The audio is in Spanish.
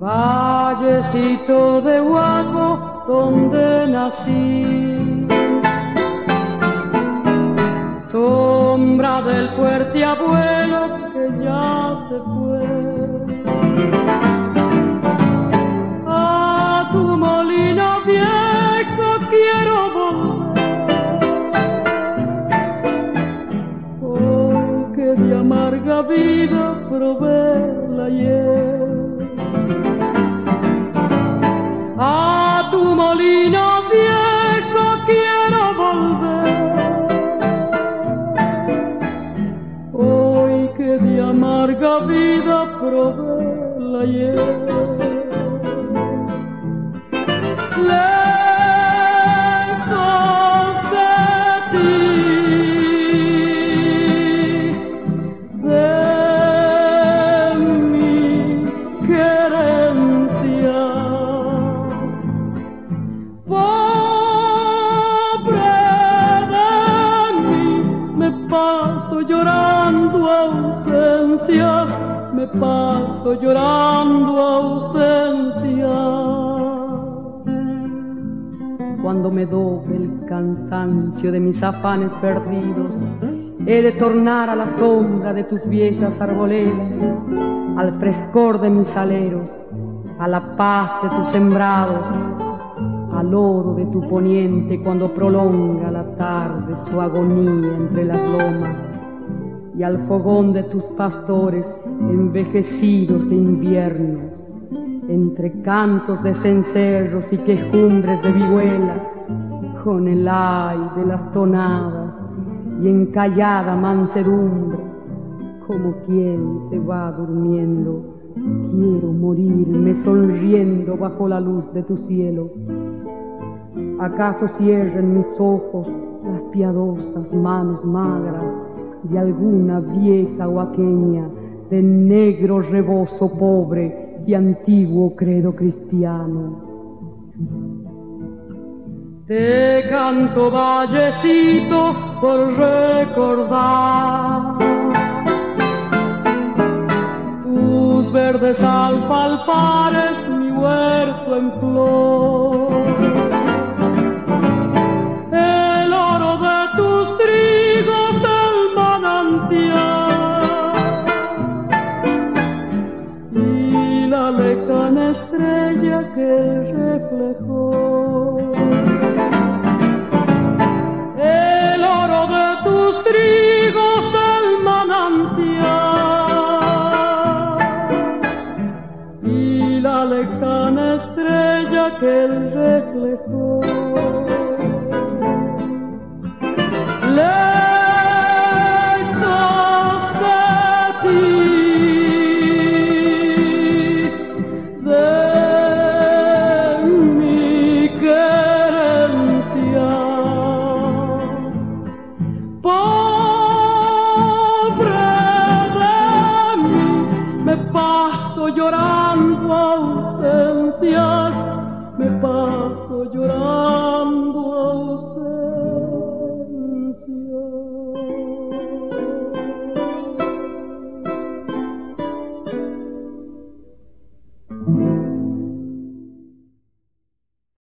Vallecito de Huaco, donde nací, sombra del fuerte abuelo que ya se fue. A tu molino viejo quiero volver, porque de amarga vida probé la hiel. A tu molino viejo quiero volver, hoy que de amarga vida probé la hiel. Lejos de ti, de mi querencia, pobre de mí, me paso llorando ausencias, me paso llorando ausencias. Cuando me doble el cansancio de mis afanes perdidos, he de tornar a la sombra de tus viejas arboledas, al frescor de mis aleros, a la paz de tus sembrados, al oro de tu poniente cuando prolonga la tarde su agonía entre las lomas, y al fogón de tus pastores envejecidos de invierno, entre cantos de cencerros y quejumbres de vihuela, con el ay de las tonadas y en callada mansedumbre, como quien se va durmiendo, quiero morirme sonriendo bajo la luz de tu cielo. ¿Acaso cierren mis ojos las piadosas manos magras de alguna vieja huaqueña de negro rebozo pobre y antiguo credo cristiano? Te canto, vallecito, por recordar tus verdes alfalfares, mi huerto en flor, el oro de tus trigos, el manantial y la lejana estrella que reflejó. El oro de tus trigos, el manantial y la lejana estrella que él reflejó. Lejos de ti, de mi querencia, pobre de mí, me paso llorando ausencias, me paso llorando